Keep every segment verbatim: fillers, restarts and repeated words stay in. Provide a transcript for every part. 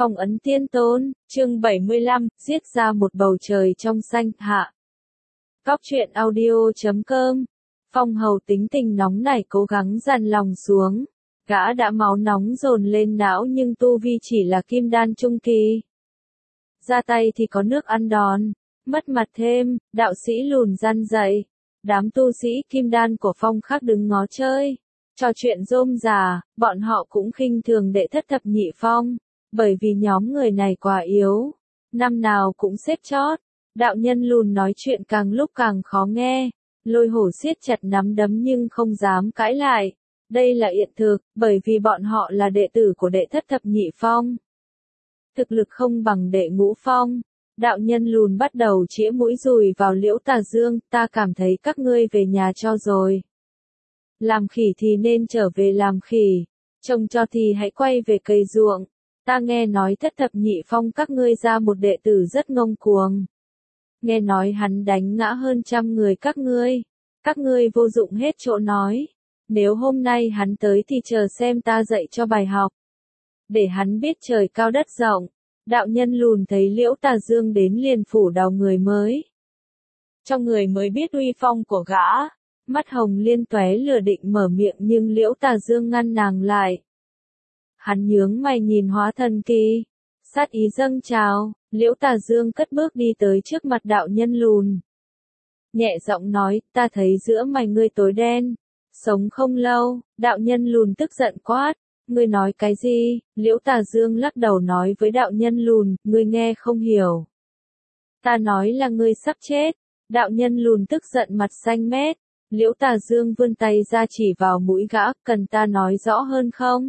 Phong ấn tiên tôn, chương bảy mươi lăm, giết ra một bầu trời trong xanh, hạ. Cóc truyện audio chấm com. Phong hầu tính tình nóng nảy cố gắng dằn lòng xuống. Gã đã máu nóng dồn lên não nhưng tu vi chỉ là kim đan trung kỳ. Ra tay thì có nước ăn đòn. Mất mặt thêm, đạo sĩ lùn răn dậy. Đám tu sĩ kim đan của Phong khác đứng ngó chơi. Trò chuyện rôm rà, bọn họ cũng khinh thường đệ thất thập nhị Phong. Bởi vì nhóm người này quá yếu. Năm nào cũng xếp chót. Đạo nhân lùn nói chuyện càng lúc càng khó nghe. Lôi hổ siết chặt nắm đấm nhưng không dám cãi lại. Đây là hiện thực, bởi vì bọn họ là đệ tử của đệ thất thập nhị Phong. Thực lực không bằng đệ ngũ Phong. Đạo nhân lùn bắt đầu chĩa mũi dùi vào Liễu Tà Dương, ta cảm thấy các ngươi về nhà cho rồi. Làm khỉ thì nên trở về làm khỉ, trông cho thì hãy quay về cày ruộng. Ta nghe nói thất thập nhị Phong các ngươi ra một đệ tử rất ngông cuồng. Nghe nói hắn đánh ngã hơn trăm người các ngươi. Các ngươi vô dụng hết chỗ nói. Nếu hôm nay hắn tới thì chờ xem ta dạy cho bài học. Để hắn biết trời cao đất rộng. Đạo nhân lùn thấy Liễu Tà Dương đến liền phủ đầu người mới. Trong người mới biết uy phong của gã. Mắt hồng liên tóe lửa định mở miệng nhưng Liễu Tà Dương ngăn nàng lại. Hắn nhướng mày nhìn Hóa Thần Kỳ. Sát ý dâng trào, Liễu Tà Dương cất bước đi tới trước mặt đạo nhân lùn. Nhẹ giọng nói, ta thấy giữa mày ngươi tối đen. Sống không lâu, đạo nhân lùn tức giận quát. Ngươi nói cái gì? Liễu Tà Dương lắc đầu nói với đạo nhân lùn, ngươi nghe không hiểu. Ta nói là ngươi sắp chết. Đạo nhân lùn tức giận mặt xanh mét. Liễu Tà Dương vươn tay ra chỉ vào mũi gã, cần ta nói rõ hơn không?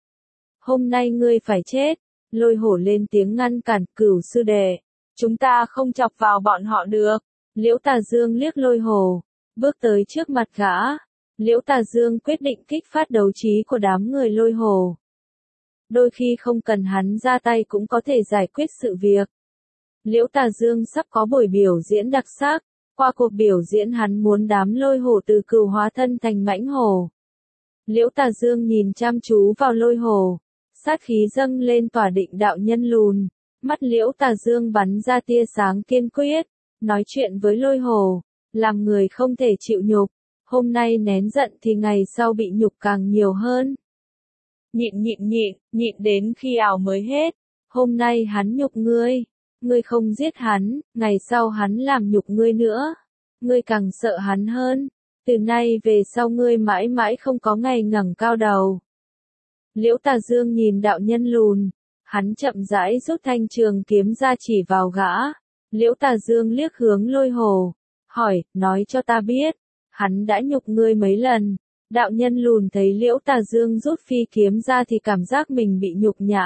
Hôm nay ngươi phải chết. Lôi hổ lên tiếng ngăn cản, Cửu sư đệ. Chúng ta không chọc vào bọn họ được. Liễu Tà Dương liếc lôi hổ. Bước tới trước mặt gã. Liễu Tà Dương quyết định kích phát đấu trí của đám người lôi hổ. Đôi khi không cần hắn ra tay cũng có thể giải quyết sự việc. Liễu Tà Dương sắp có buổi biểu diễn đặc sắc. Qua cuộc biểu diễn hắn muốn đám lôi hổ từ cừu hóa thân thành mãnh hổ. Liễu Tà Dương nhìn chăm chú vào lôi hổ. Sát khí dâng lên tỏa định đạo nhân lùn. Mắt Liễu Tà Dương bắn ra tia sáng kiên quyết. Nói chuyện với lôi hổ. Làm người không thể chịu nhục. Hôm nay nén giận thì ngày sau bị nhục càng nhiều hơn. Nhịn nhịn nhịn, nhịn đến khi ảo mới hết. Hôm nay hắn nhục ngươi. Ngươi không giết hắn, ngày sau hắn làm nhục ngươi nữa. Ngươi càng sợ hắn hơn. Từ nay về sau ngươi mãi mãi không có ngày ngẩng cao đầu. Liễu Tà Dương nhìn đạo nhân lùn. Hắn chậm rãi rút thanh trường kiếm ra chỉ vào gã. Liễu Tà Dương liếc hướng lôi hổ. Hỏi, nói cho ta biết. Hắn đã nhục ngươi mấy lần. Đạo nhân lùn thấy Liễu Tà Dương rút phi kiếm ra thì cảm giác mình bị nhục nhã.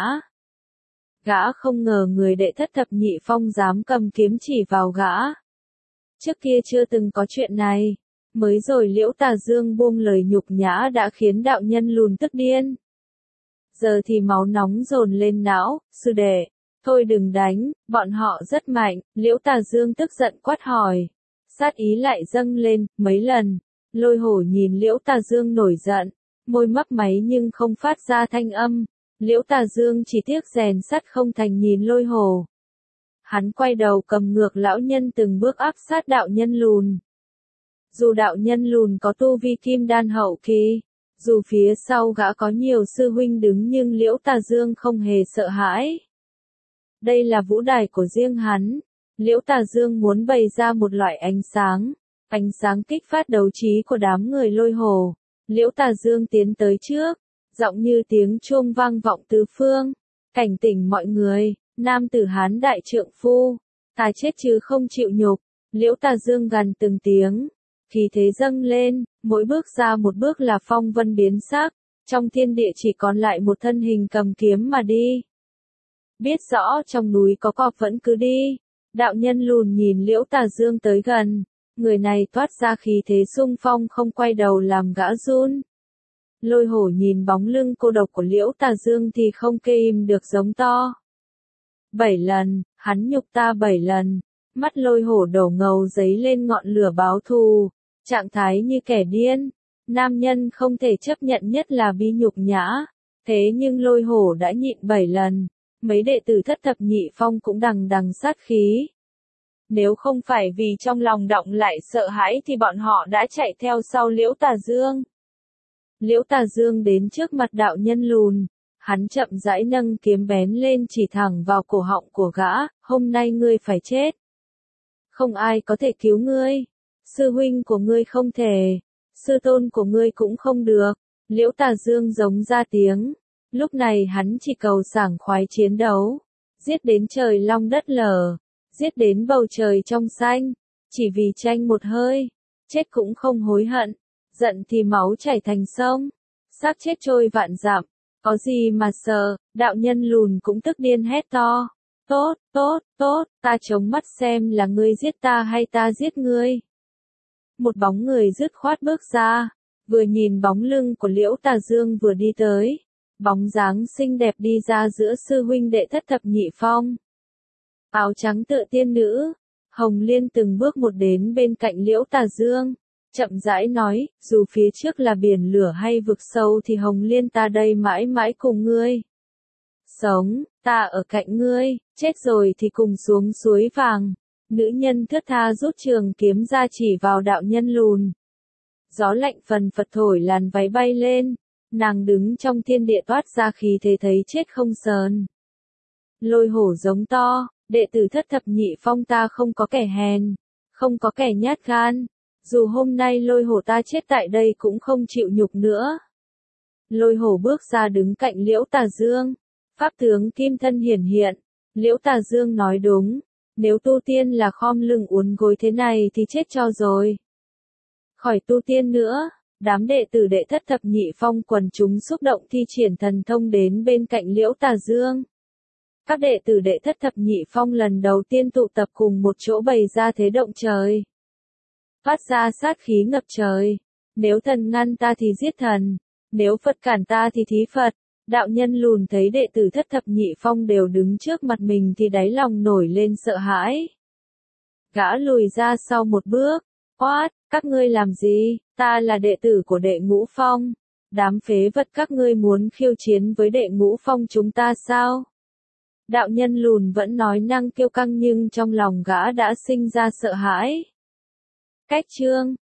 Gã không ngờ người đệ thất thập nhị Phong dám cầm kiếm chỉ vào gã. Trước kia chưa từng có chuyện này. Mới rồi Liễu Tà Dương buông lời nhục nhã đã khiến đạo nhân lùn tức điên. Giờ thì máu nóng dồn lên não, sư đệ. Thôi đừng đánh, bọn họ rất mạnh. Liễu Tà Dương tức giận quát hỏi. Sát ý lại dâng lên, mấy lần. Lôi hổ nhìn Liễu Tà Dương nổi giận. Môi mấp máy nhưng không phát ra thanh âm. Liễu Tà Dương chỉ tiếc rèn sắt không thành nhìn lôi hổ. Hắn quay đầu cầm ngược lão nhân từng bước áp sát đạo nhân lùn. Dù đạo nhân lùn có tu vi kim đan hậu kỳ. Dù phía sau gã có nhiều sư huynh đứng nhưng Liễu Tà Dương không hề sợ hãi. Đây là vũ đài của riêng hắn. Liễu Tà Dương muốn bày ra một loại ánh sáng. Ánh sáng kích phát đấu trí của đám người lôi hổ. Liễu Tà Dương tiến tới trước. Giọng như tiếng chuông vang vọng tứ phương. Cảnh tỉnh mọi người. Nam tử Hán đại trượng phu. Ta chết chứ không chịu nhục. Liễu Tà Dương gằn từng tiếng. Khí thế dâng lên. Mỗi bước ra một bước là phong vân biến sắc. Trong thiên địa chỉ còn lại một thân hình cầm kiếm mà đi. Biết rõ trong núi có cọp vẫn cứ đi. Đạo nhân lùn nhìn Liễu Tà Dương tới gần. Người này toát ra khí thế xung phong không quay đầu làm gã run. Lôi hổ nhìn bóng lưng cô độc của Liễu Tà Dương thì không kê im được giống to. Bảy lần, hắn nhục ta bảy lần. Mắt lôi hổ đổ ngầu giấy lên ngọn lửa báo thù. Trạng thái như kẻ điên. Nam nhân không thể chấp nhận nhất là bị nhục nhã. Thế nhưng lôi hổ đã nhịn bảy lần. mấy đệ tử thất thập nhị phong cũng đằng đằng sát khí. Nếu không phải vì trong lòng động lại sợ hãi thì bọn họ đã chạy theo sau Liễu Tà Dương. Liễu Tà Dương đến trước mặt đạo nhân lùn, hắn chậm rãi nâng kiếm bén lên chỉ thẳng vào cổ họng của gã, hôm nay ngươi phải chết. Không ai có thể cứu ngươi, sư huynh của ngươi không thể, sư tôn của ngươi cũng không được. Liễu Tà Dương giống ra tiếng, lúc này hắn chỉ cầu sảng khoái chiến đấu, giết đến trời long đất lở, giết đến bầu trời trong xanh, chỉ vì tranh một hơi, chết cũng không hối hận, giận thì máu chảy thành sông, xác chết trôi vạn dặm, có gì mà sợ. Đạo nhân lùn cũng tức điên hét to, tốt, tốt, tốt, ta chống mắt xem là ngươi giết ta hay ta giết ngươi. Một bóng người dứt khoát bước ra, vừa nhìn bóng lưng của Liễu Tà Dương vừa đi tới, bóng dáng xinh đẹp đi ra giữa sư huynh đệ thất thập nhị phong. Áo trắng tựa tiên nữ, Hồng Liên từng bước một đến bên cạnh Liễu Tà Dương, chậm rãi nói, dù phía trước là biển lửa hay vực sâu thì Hồng Liên ta đây mãi mãi cùng ngươi. Sống, ta ở cạnh ngươi, chết rồi thì cùng xuống suối vàng. Nữ nhân thướt tha rút trường kiếm ra chỉ vào đạo nhân lùn. Gió lạnh phần phật thổi làn váy bay lên, nàng đứng trong thiên địa toát ra khí thế thấy chết không sờn. Lôi hổ giống to, đệ tử thất thập nhị phong ta không có kẻ hèn, không có kẻ nhát gan, dù hôm nay lôi hổ ta chết tại đây cũng không chịu nhục nữa. Lôi hổ bước ra đứng cạnh Liễu Tà Dương, pháp tướng kim thân hiển hiện, Liễu Tà Dương nói đúng, nếu tu tiên là khom lưng uốn gối thế này thì chết cho rồi. Khỏi tu tiên nữa, đám đệ tử đệ thất thập nhị phong quần chúng xúc động thi triển thần thông đến bên cạnh Liễu Tà Dương. Các đệ tử đệ thất thập nhị phong lần đầu tiên tụ tập cùng một chỗ bày ra thế động trời. Phát ra sát khí ngập trời. Nếu thần ngăn ta thì giết thần, nếu Phật cản ta thì thí Phật. Đạo nhân lùn thấy đệ tử thất thập nhị phong đều đứng trước mặt mình thì đáy lòng nổi lên sợ hãi. Gã lùi ra sau một bước, quát, các ngươi làm gì, ta là đệ tử của đệ ngũ phong. Đám phế vật các ngươi muốn khiêu chiến với đệ ngũ phong chúng ta sao? Đạo nhân lùn vẫn nói năng kiêu căng nhưng trong lòng gã đã sinh ra sợ hãi. Cách chương